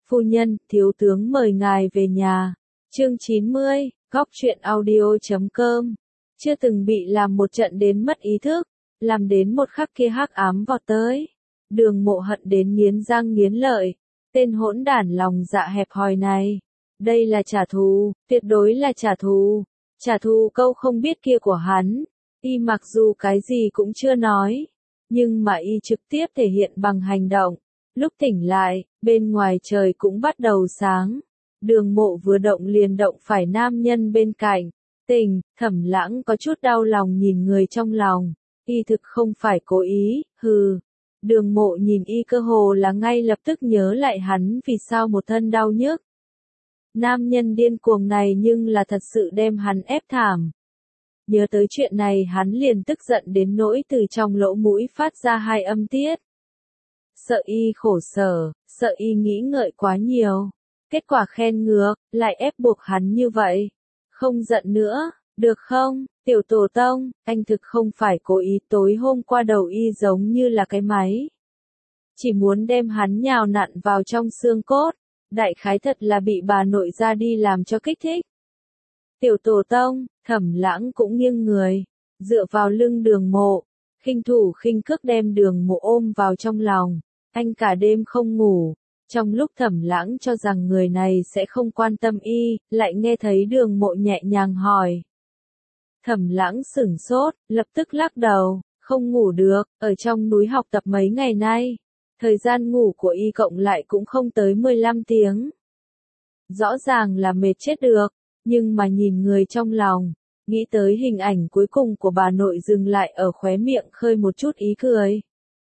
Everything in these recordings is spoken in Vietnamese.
Phu nhân, thiếu tướng mời ngài về nhà. Chương 90, góc truyện audio.com. Chưa từng bị làm một trận đến mất ý thức, làm đến một khắc kia hắc ám vọt tới. Đường Mộ hận đến nghiến răng nghiến lợi, tên hỗn đản lòng dạ hẹp hòi này. Đây là trả thù, tuyệt đối là trả thù. Trả thù câu không biết kia của hắn. Y mặc dù cái gì cũng chưa nói, nhưng mà y trực tiếp thể hiện bằng hành động. Lúc tỉnh lại, bên ngoài trời cũng bắt đầu sáng. Đường Mộ vừa động liền động phải nam nhân bên cạnh. Thẩm Lãng có chút đau lòng nhìn người trong lòng. Y thực không phải cố ý, hừ. Đường Mộ nhìn y cơ hồ là ngay lập tức nhớ lại hắn vì sao một thân đau nhức. Nam nhân điên cuồng này nhưng là thật sự đem hắn ép thảm. Nhớ tới chuyện này hắn liền tức giận đến nỗi từ trong lỗ mũi phát ra hai âm tiết. Sợ y khổ sở, sợ y nghĩ ngợi quá nhiều. Kết quả khen ngược, lại ép buộc hắn như vậy. Không giận nữa, được không, tiểu tổ tông, anh thực không phải cố ý, tối hôm qua đầu y giống như là cái máy. Chỉ muốn đem hắn nhào nặn vào trong xương cốt, đại khái thật là bị bà nội ra đi làm cho kích thích. Tiểu tổ tông, Thẩm Lãng cũng nghiêng người, dựa vào lưng Đường Mộ, khinh thủ khinh cước đem Đường Mộ ôm vào trong lòng. Anh cả đêm không ngủ. Trong lúc Thẩm Lãng cho rằng người này sẽ không quan tâm y, lại nghe thấy Đường Mộ nhẹ nhàng hỏi. Thẩm Lãng sửng sốt, lập tức lắc đầu, không ngủ được, ở trong núi học tập mấy ngày nay. Thời gian ngủ của y cộng lại cũng không tới 15 tiếng. Rõ ràng là mệt chết được, nhưng mà nhìn người trong lòng, nghĩ tới hình ảnh cuối cùng của bà nội dừng lại ở khóe miệng khơi một chút ý cười.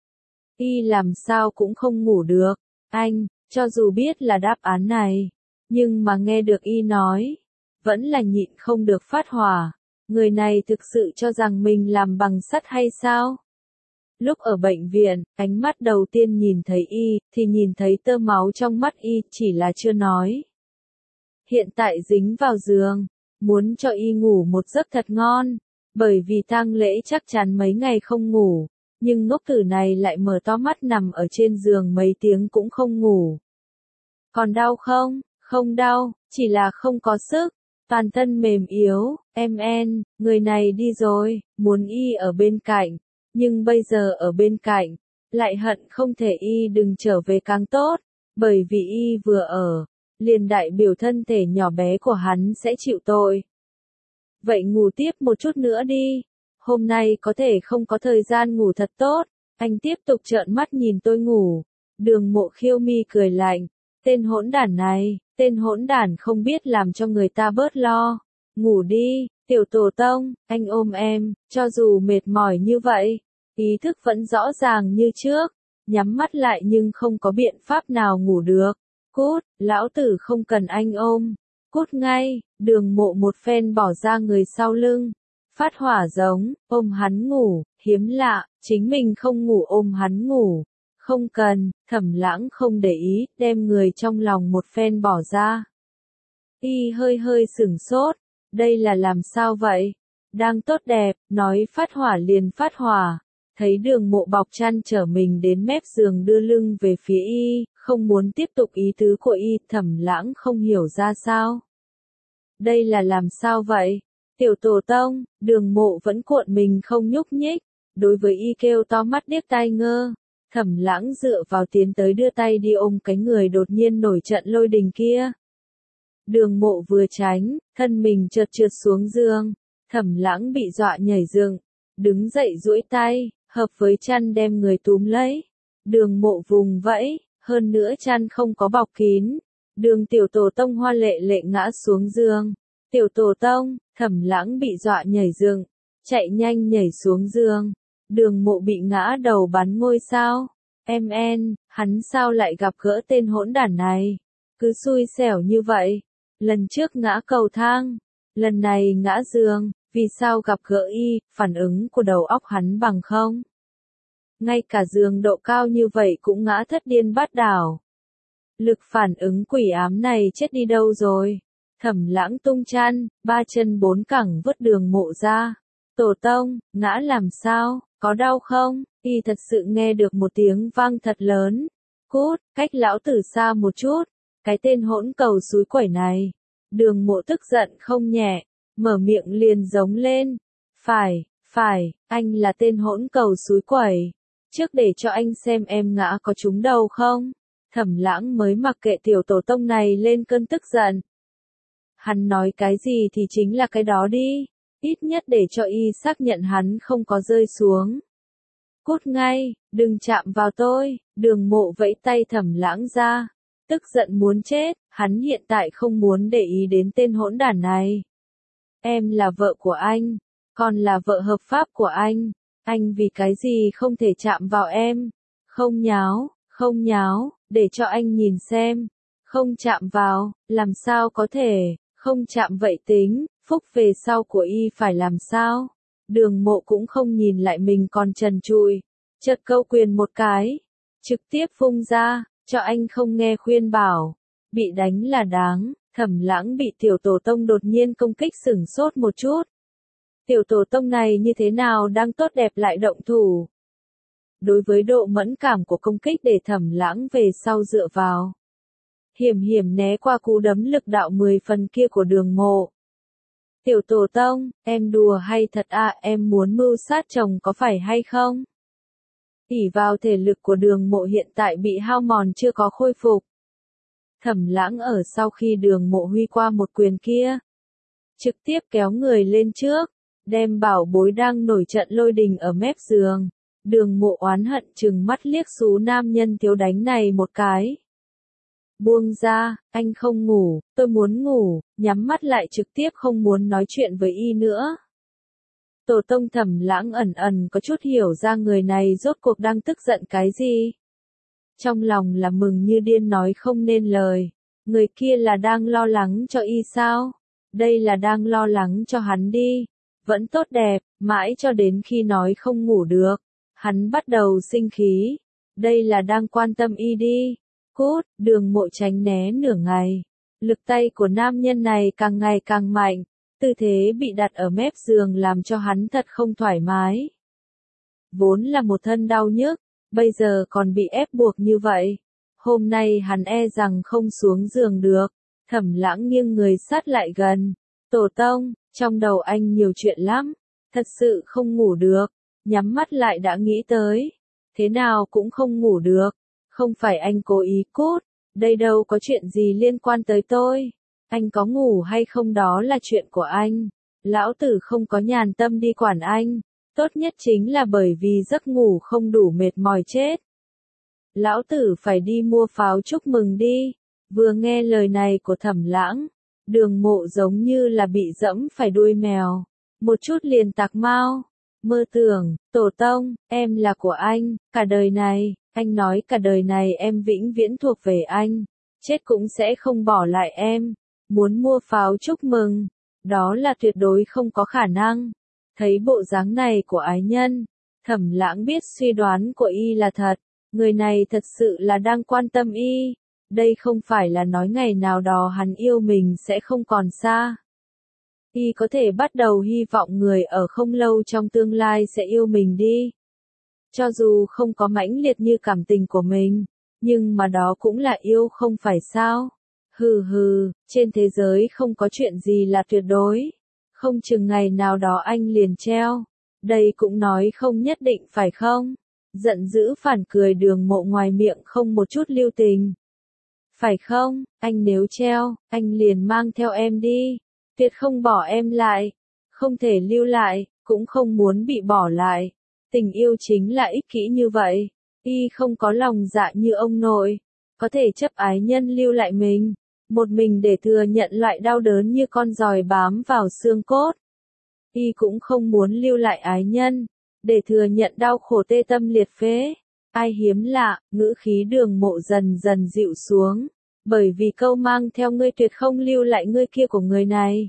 Y làm sao cũng không ngủ được, anh, cho dù biết là đáp án này, nhưng mà nghe được y nói, vẫn là nhịn không được phát hỏa. Người này thực sự cho rằng mình làm bằng sắt hay sao? Lúc ở bệnh viện, ánh mắt đầu tiên nhìn thấy y, thì nhìn thấy tơ máu trong mắt y, chỉ là chưa nói. Hiện tại dính vào giường, muốn cho y ngủ một giấc thật ngon, bởi vì tang lễ chắc chắn mấy ngày không ngủ, nhưng ngốc tử này lại mở to mắt nằm ở trên giường mấy tiếng cũng không ngủ. Còn đau không? Không đau, chỉ là không có sức, toàn thân mềm yếu, người này đi rồi, muốn y ở bên cạnh. Nhưng bây giờ ở bên cạnh, lại hận không thể y đừng trở về càng tốt, bởi vì y vừa ở, liền đại biểu thân thể nhỏ bé của hắn sẽ chịu tội. Vậy ngủ tiếp một chút nữa đi, hôm nay có thể không có thời gian ngủ thật tốt, anh tiếp tục trợn mắt nhìn tôi ngủ. Đường Mộ khiêu mi cười lạnh, tên hỗn đản này, tên hỗn đản không biết làm cho người ta bớt lo, ngủ đi. Tiểu tổ tông, anh ôm em, cho dù mệt mỏi như vậy, ý thức vẫn rõ ràng như trước, nhắm mắt lại nhưng không có biện pháp nào ngủ được. Cút, lão tử không cần anh ôm, cút ngay. Đường Mộ một phen bỏ ra người sau lưng, phát hỏa giống, ôm hắn ngủ, hiếm lạ, chính mình không ngủ ôm hắn ngủ. Không cần, Thẩm Lãng không để ý, đem người trong lòng một phen bỏ ra. Y hơi sửng sốt. Đây là làm sao vậy? Đang tốt đẹp, nói phát hỏa liền phát hỏa. Thấy Đường Mộ bọc chăn trở mình đến mép giường đưa lưng về phía y, không muốn tiếp tục ý tứ của y, Thẩm Lãng không hiểu ra sao. Đây là làm sao vậy? Tiểu tổ tông, Đường Mộ vẫn cuộn mình không nhúc nhích, đối với y kêu to mắt điếc tai ngơ. Thẩm Lãng dựa vào tiến tới đưa tay đi ôm cái người đột nhiên nổi trận lôi đình kia. Đường Mộ vừa tránh, thân mình trượt xuống giường, Thẩm Lãng bị dọa nhảy dựng, đứng dậy duỗi tay, hợp với chăn đem người túm lấy. Đường Mộ vùng vẫy, hơn nữa chăn không có bọc kín. Đường tiểu tổ tông hoa lệ lệ ngã xuống giường. Tiểu tổ tông, Thẩm Lãng bị dọa nhảy dựng, chạy nhanh nhảy xuống giường. Đường Mộ bị ngã đầu bắn ngôi sao. Hắn sao lại gặp gỡ tên hỗn đản này? Cứ xui xẻo như vậy. Lần trước ngã cầu thang, lần này ngã giường, vì sao gặp gỡ y, phản ứng của đầu óc hắn bằng không? Ngay cả giường độ cao như vậy cũng ngã thất điên bát đảo. Lực phản ứng quỷ ám này chết đi đâu rồi? Thẩm Lãng tung chăn, ba chân bốn cẳng vứt Đường Mộ ra. Tổ tông, ngã làm sao, có đau không? Y thật sự nghe được một tiếng vang thật lớn. Cút, cách lão tử xa một chút. Cái tên hỗn cầu xúi quẩy này. Đường Mộ tức giận không nhẹ, mở miệng liền giống lên. Phải, anh là tên hỗn cầu xúi quẩy. Trước để cho anh xem em ngã có trúng đầu không? Thẩm Lãng mới mặc kệ tiểu tổ tông này lên cơn tức giận. Hắn nói cái gì thì chính là cái đó đi, ít nhất để cho y xác nhận hắn không có rơi xuống. Cút ngay, đừng chạm vào tôi, Đường Mộ vẫy tay Thẩm Lãng ra. Tức giận muốn chết, hắn hiện tại không muốn để ý đến tên hỗn đản này. Em là vợ của anh, còn là vợ hợp pháp của anh vì cái gì không thể chạm vào em? Không nháo, để cho anh nhìn xem. Không chạm vào, làm sao có thể, không chạm vậy tính, phúc về sau của y phải làm sao? Đường Mộ cũng không nhìn lại mình còn trần trụi, chợt câu quyền một cái, trực tiếp phung ra, cho anh không nghe khuyên bảo, bị đánh là đáng. Thẩm Lãng bị tiểu tổ tông đột nhiên công kích sửng sốt một chút. Tiểu tổ tông này như thế nào đang tốt đẹp lại động thủ? Đối với độ mẫn cảm của công kích để Thẩm Lãng về sau dựa vào. Hiểm né qua cú đấm lực đạo 10 phần kia của Đường Mộ. Tiểu tổ tông, em đùa hay thật à, em muốn mưu sát chồng có phải hay không? Ỷ vào thể lực của Đường Mộ hiện tại bị hao mòn chưa có khôi phục. Thẩm Lãng ở sau khi Đường Mộ huy qua một quyền kia, trực tiếp kéo người lên trước, đem bảo bối đang nổi trận lôi đình ở mép giường. Đường Mộ oán hận trừng mắt liếc xú nam nhân thiếu đánh này một cái. Buông ra, anh không ngủ, tôi muốn ngủ, nhắm mắt lại trực tiếp không muốn nói chuyện với y nữa. Tổ tông Thẩm Lãng ẩn có chút hiểu ra người này rốt cuộc đang tức giận cái gì. Trong lòng là mừng như điên nói không nên lời. Người kia là đang lo lắng cho y sao? Đây là đang lo lắng cho hắn đi. Vẫn tốt đẹp, mãi cho đến khi nói không ngủ được. Hắn bắt đầu sinh khí. Đây là đang quan tâm y đi. Cút, Đường Mộ tránh né nửa ngày. Lực tay của nam nhân này càng ngày càng mạnh. Tư thế bị đặt ở mép giường làm cho hắn thật không thoải mái. Vốn là một thân đau nhức, bây giờ còn bị ép buộc như vậy. Hôm nay hắn e rằng không xuống giường được. Thẩm Lãng nghiêng người sát lại gần. Tổ tông, trong đầu anh nhiều chuyện lắm. Thật sự không ngủ được. Nhắm mắt lại đã nghĩ tới. Thế nào cũng không ngủ được. Không phải anh cố ý cút. Đây đâu có chuyện gì liên quan tới tôi. Anh có ngủ hay không đó là chuyện của anh. Lão tử không có nhàn tâm đi quản anh. Tốt nhất chính là bởi vì giấc ngủ không đủ mệt mỏi chết. Lão tử phải đi mua pháo chúc mừng đi. Vừa nghe lời này của Thẩm Lãng, Đường Mộ giống như là bị dẫm phải đuôi mèo. Một chút liền tạc mau. Mơ tưởng, tổ tông, em là của anh, cả đời này, anh nói cả đời này em vĩnh viễn thuộc về anh. Chết cũng sẽ không bỏ lại em. Muốn mua pháo chúc mừng, đó là tuyệt đối không có khả năng. Thấy bộ dáng này của ái nhân, Thẩm Lãng biết suy đoán của y là thật. Người này thật sự là đang quan tâm y. Đây không phải là nói ngày nào đó hắn yêu mình sẽ không còn xa. Y có thể bắt đầu hy vọng người ở không lâu trong tương lai sẽ yêu mình đi. Cho dù không có mãnh liệt như cảm tình của mình, nhưng mà đó cũng là yêu không phải sao? Hừ, trên thế giới không có chuyện gì là tuyệt đối. Không chừng ngày nào đó anh liền treo. Đây cũng nói không nhất định phải không? Giận dữ phản cười Đường Mộ ngoài miệng không một chút lưu tình. Phải không, anh nếu treo, anh liền mang theo em đi. Tuyệt không bỏ em lại. Không thể lưu lại, cũng không muốn bị bỏ lại. Tình yêu chính là ích kỷ như vậy. Y không có lòng dạ như ông nội. Có thể chấp ái nhân lưu lại mình. Một mình để thừa nhận loại đau đớn như con giòi bám vào xương cốt. Y cũng không muốn lưu lại ái nhân. Để thừa nhận đau khổ tê tâm liệt phế. Ai hiếm lạ, ngữ khí Đường Mộ dần dần dịu xuống. Bởi vì câu mang theo ngươi tuyệt không lưu lại ngươi kia của người này.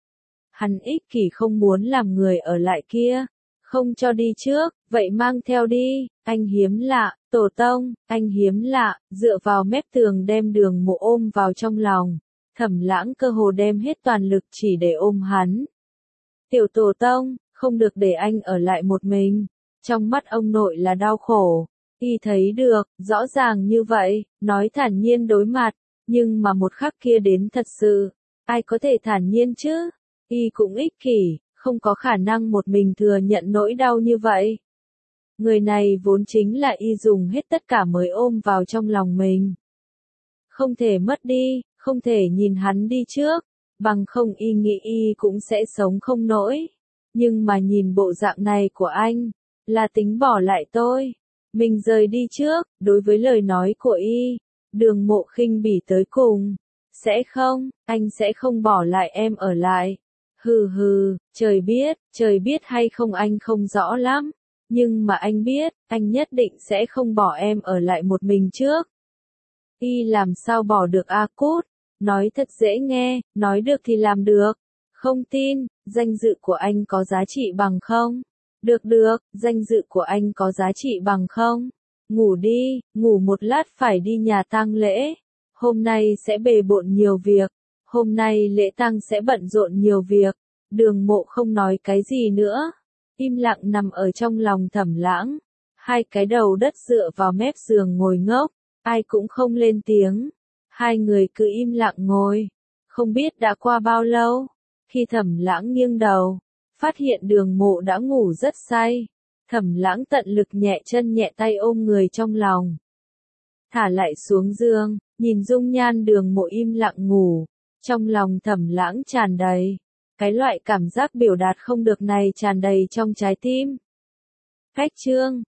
Hắn ích kỷ không muốn làm người ở lại kia. Không cho đi trước, vậy mang theo đi. Anh hiếm lạ, tổ tông, anh hiếm lạ, dựa vào mép tường đem Đường Mộ ôm vào trong lòng. Thẩm Lãng cơ hồ đem hết toàn lực chỉ để ôm hắn. Tiểu tổ tông, không được để anh ở lại một mình. Trong mắt ông nội là đau khổ. Y thấy được, rõ ràng như vậy, nói thản nhiên đối mặt. Nhưng mà một khắc kia đến thật sự, ai có thể thản nhiên chứ? Y cũng ích kỷ, không có khả năng một mình thừa nhận nỗi đau như vậy. Người này vốn chính là Y dùng hết tất cả mới ôm vào trong lòng mình. Không thể mất đi, không thể nhìn hắn đi trước, bằng không Y nghĩ Y cũng sẽ sống không nổi. Nhưng mà nhìn bộ dạng này của anh, là tính bỏ lại tôi. Mình rời đi trước, đối với lời nói của Y, Đường Mộ khinh bỉ tới cùng. Sẽ không, anh sẽ không bỏ lại em ở lại. Hừ hừ, trời biết hay không anh không rõ lắm. Nhưng mà anh biết, anh nhất định sẽ không bỏ em ở lại một mình trước. Y làm sao bỏ được A Cút, nói thật dễ nghe, nói được thì làm được. Không tin, danh dự của anh có giá trị bằng không? Được được, danh dự của anh có giá trị bằng không? Ngủ đi, ngủ một lát phải đi nhà tang lễ. Hôm nay sẽ bề bộn nhiều việc. Hôm nay lễ tang sẽ bận rộn nhiều việc. Đường Mộ không nói cái gì nữa. Im lặng nằm ở trong lòng Thẩm Lãng. Hai cái đầu đất dựa vào mép giường ngồi ngốc. Ai cũng không lên tiếng. Hai người cứ im lặng ngồi. Không biết đã qua bao lâu. Khi Thẩm Lãng nghiêng đầu, phát hiện Đường Mộ đã ngủ rất say. Thẩm Lãng tận lực nhẹ chân nhẹ tay ôm người trong lòng. Thả lại xuống giường, nhìn dung nhan Đường Mộ im lặng ngủ. Trong lòng Thẩm Lãng tràn đầy. Cái loại cảm giác biểu đạt không được này tràn đầy trong trái tim. Khách chương